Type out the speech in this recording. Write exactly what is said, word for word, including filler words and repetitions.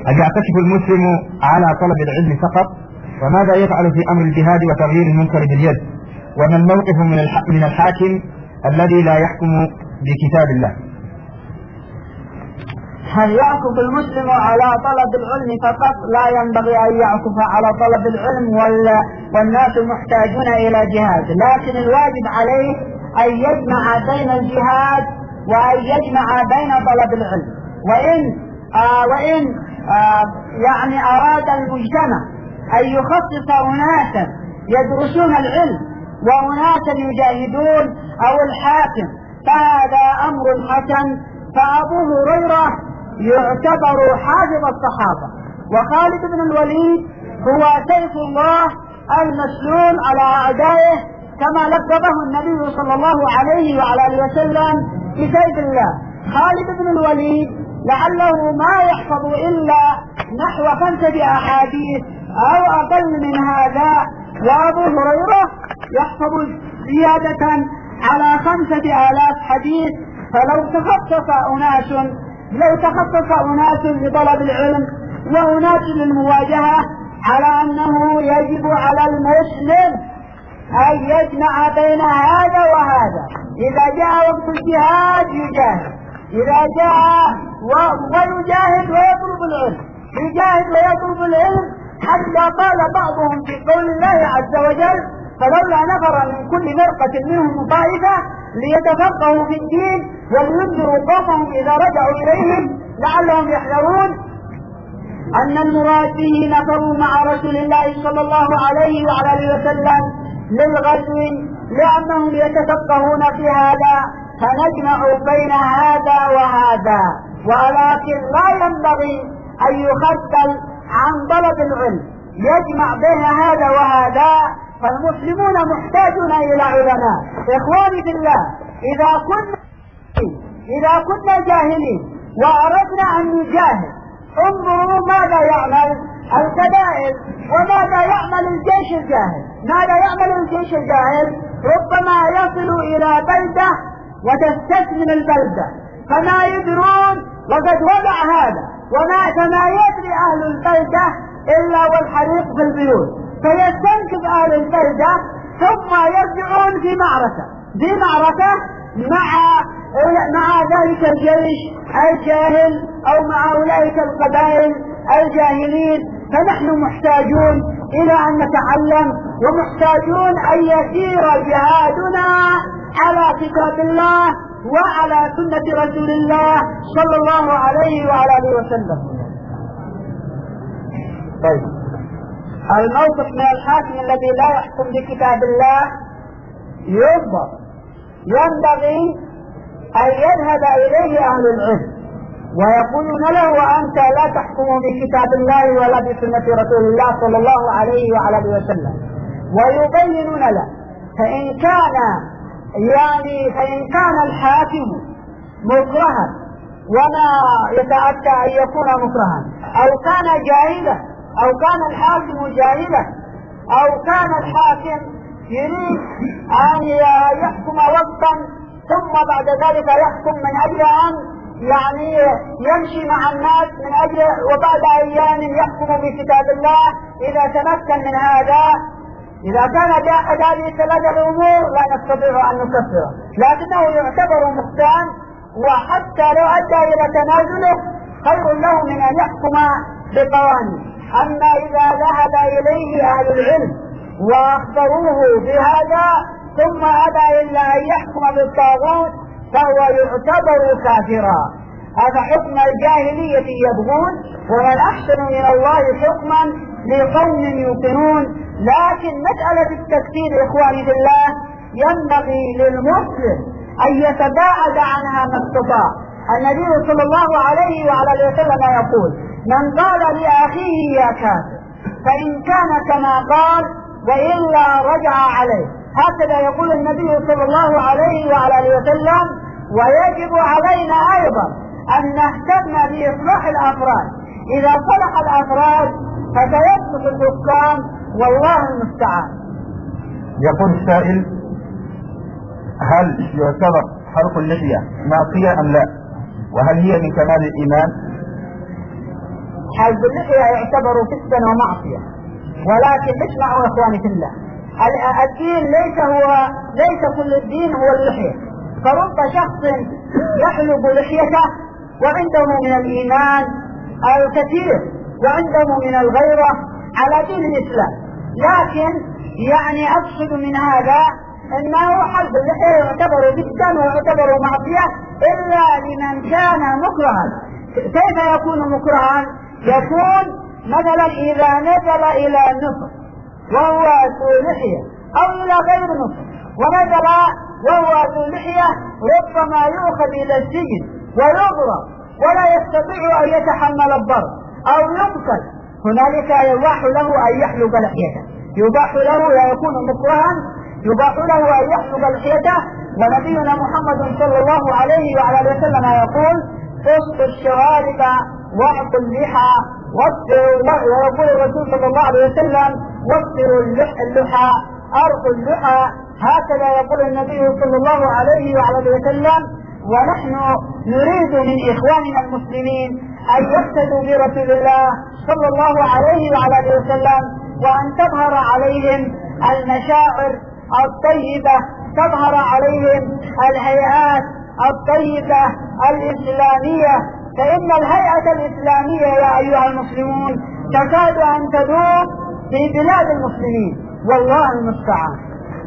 هل يعتكف المسلم على طلب العلم فقط؟ وماذا يفعل في أمر الجهاد وتغيير المنكر باليد؟ وما الموقف من الحاكم الذي لا يحكم بكتاب الله؟ هل يعكف المسلم على طلب العلم فقط؟ لا ينبغي أن يعكف على طلب العلم والناس محتاجون إلى جهاد، لكن الواجب عليه أن يجمع بين الجهاد وأن يجمع بين طلب العلم. وإن آه وإن آه يعني أراد المجتمع أن يخصص أناسا يدرسون العلم وأناسا يجاهدون أو الحاكم فهذا أمر حسن. فأبو هريرة يعتبر حافظ الصحابة، وخالد بن الوليد هو سيف الله المسلول على أعدائه كما لقبه النبي صلى الله عليه وعلى آله وسلم بسيف الله. خالد بن الوليد لعله ما يحفظ إلا نحو خمسة أحاديث أو أقل من هذا، وأبو هريرة يحفظ زيادة على خمسة آلاف حديث. فلو تخصص أناس لو تخصص أناس لطلب العلم وأناس للمواجهة على أنه يجب على المسلم أن يجمع بين هذا وهذا. إذا جاء وقت الجهاد يجاهد، إذا جاء ويجاهد ويطلب العلم، يجاهد ويطلب العلم، حتى قال بعضهم في قول الله عز وجل: فلولا نفر من كل فرقة منهم طائفة ليتفقهوا في الدين ولينذروا قومهم إذا رجعوا إليهم لعلهم يحذرون. أن المراد به نفروا مع رسول الله صلى الله عليه وعلى آله وسلم للغزو لأنهم يتفقهون في هذا، فنجمع بين هذا وهذا. ولكن لا ينبغي أن يخذل عن طلب العلم، يجمع بين هذا وهذا. فالمسلمون محتاجون إلى علماء. إخواني في الله، إذا كنا إذا كنا جاهلين وأردنا أن نجاهد، انظروا ماذا يعمل القبائل وماذا يعمل الجيش الجاهل. ماذا يعمل الجيش الجاهل؟ ربما يصل إلى بلدة وتستثمن البلدة فما يدرون وقد وضع هذا، وما فما يدري أهل البلدة إلا والحريق في البيوت، فيستنكف أهل البلدة ثم يرجعون في معركة في معركة مع مع ذلك الجيش الجاهل أو مع أولئك القبائل الجاهلين. فنحن محتاجون إلى أن نتعلم، ومحتاجون أن يسير جهادنا على كتاب الله وعلى سنة رسول الله صلى الله عليه وعلى آله وسلم. طيب، الموقف من الحاكم الذي لا يحكم بكتاب الله ينظر، ينبغي أن يذهب إليه أهل العلم ويقولون له: وأنت لا تحكم بكتاب الله ولا بسنة رسول الله صلى الله عليه وعلى آله وسلم، ويبينون له. فإن كان يعني فإن كان الحاكم مكرها وما يتأتى أن يكون مكرها، أو كان جاهلا، أو كان الحاكم جاهلا، أو كان الحاكم يريد أن يحكم وقتا ثم بعد ذلك يحكم من أجل أن يعني يمشي مع الناس من أجل، وبعد أيام يحكم بكتاب الله. إذا تمكن من هذا، إذا كان بأحد هذه الثلاثة الأمور لا نستطيع أن نكفره، لكنه يعتبر مختان، وحتى لو أدى إلى تنازله خير له من أن يحكم بقوانين. أما إذا ذهب إليه أهل العلم وأخبروه بهذا ثم أبى إلا أن يحكم بالطاغوت فهو يعتبر كافرا. هذا حكم الجاهلية يبغون، ومن أحسن من الله حكما لقوم يوقنون. لكن مسألة التكفير إخواني في الله ينبغي للمسلم أن يتباعد عنها ما استطاع. النبي صلى الله عليه وعلى آله وسلم يقول: من قال لأخيه يا كافر فإن كان كما قال وإلا رجع عليه. هكذا يقول النبي صلى الله عليه وعلى آله وسلم. ويجب علينا أيضا أن نهتم بإصلاح الأفراد. إذا صلح الأفراد فسيصلح الحكام، والله المستعان. يقول السائل: هل يعتبر حلق اللحية معصية أم لا؟ وهل هي من كمال الإيمان؟ حلق اللحية يعتبر فسقا ومعصية. ولكن اسمعوا يا اخواني في الله، الدين ليس هو ليس كل الدين هو اللحية. فرب شخص يحلق لحيته وعنده من الإيمان الكثير وعنده من الغيرة على دين الإسلام، لكن يعني أقصد من هذا أنه حلق اللحية يعتبر فسقا ويعتبر معصية إلا لمن كان مكرها. كيف يكون مكرها؟ يكون مثلا إذا نزل إلى النصر وهو ذو لحية أو إلى غير نصر ونزل وهو ذو لحية ربما يؤخذ إلى السجن ويضرب ولا يستطيع أن يتحمل الضرب أو يقتل. هنالك يباح له أن يحلق لحيته، يباح له ويكون مكرها، يباح له أن يحلق لحيته. ونبينا محمد صلى الله عليه وعلى اله وسلم يقول: قصوا الشوارب واعطوا اللحى، ويقول الرسول صلى الله عليه وسلم: وفروا اللحى ارقوا اللحى. هكذا يقول النبي صلى الله عليه وعلى اله وسلم. ونحن نريد من اخواننا المسلمين ان يقتدوا برسول الله صلى الله عليه وعلى اله وسلم، وان تظهر عليهم المشاعر الطيبة، تظهر عليهم الهيئات الطيبة الإسلامية. فإن الهيئة الإسلامية يا أيها المسلمون تكاد أن تدوم في بلاد المسلمين، والله المستعان.